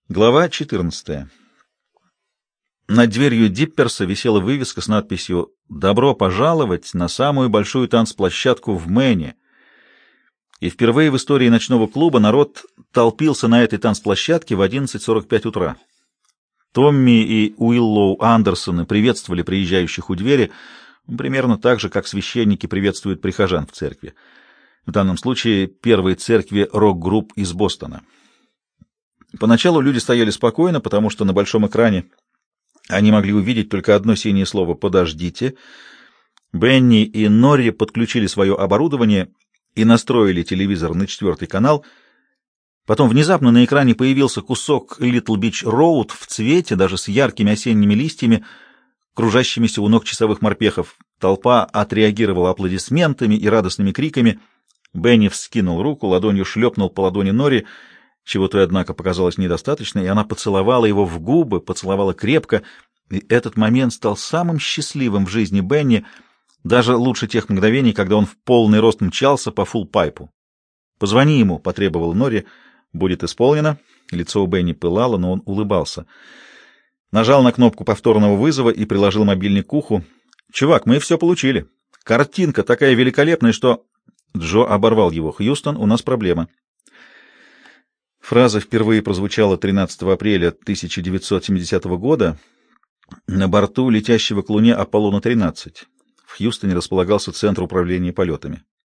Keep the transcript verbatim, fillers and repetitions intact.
Глава четырнадцатая. Над дверью Дипперса висела вывеска с надписью «Добро пожаловать на самую большую танцплощадку в Мэне». И впервые в истории ночного клуба народ толпился на этой танцплощадке в одиннадцать сорок пять утра. Томми и Уиллоу Андерсоны приветствовали приезжающих у двери примерно так же, как священники приветствуют прихожан в церкви. В данном случае первой церкви рок-групп из Бостона. Поначалу люди стояли спокойно, потому что на большом экране они могли увидеть только одно синее слово «Подождите». Бенни и Норри подключили свое оборудование и настроили телевизор на четвертый канал. Потом внезапно на экране появился кусок Little Beach Road в цвете, даже с яркими осенними листьями, кружащимися у ног часовых морпехов. Толпа отреагировала аплодисментами и радостными криками. Бенни вскинул руку, ладонью шлепнул по ладони Норри, чего той, однако, показалось недостаточно, и она поцеловала его в губы, поцеловала крепко, и этот момент стал самым счастливым в жизни Бенни, даже лучше тех мгновений, когда он в полный рост мчался по фулл-пайпу. «Позвони ему», — потребовал Норри. «Будет исполнено». Лицо у Бенни пылало, но он улыбался. Нажал на кнопку повторного вызова и приложил мобильник к уху. «Чувак, мы все получили. Картинка такая великолепная, что...» Джо оборвал его. «Хьюстон, у нас проблема». Фраза впервые прозвучала тринадцатого апреля тысяча девятьсот семидесятого года на борту летящего к Луне Аполлона тринадцать. В Хьюстоне располагался Центр управления полетами.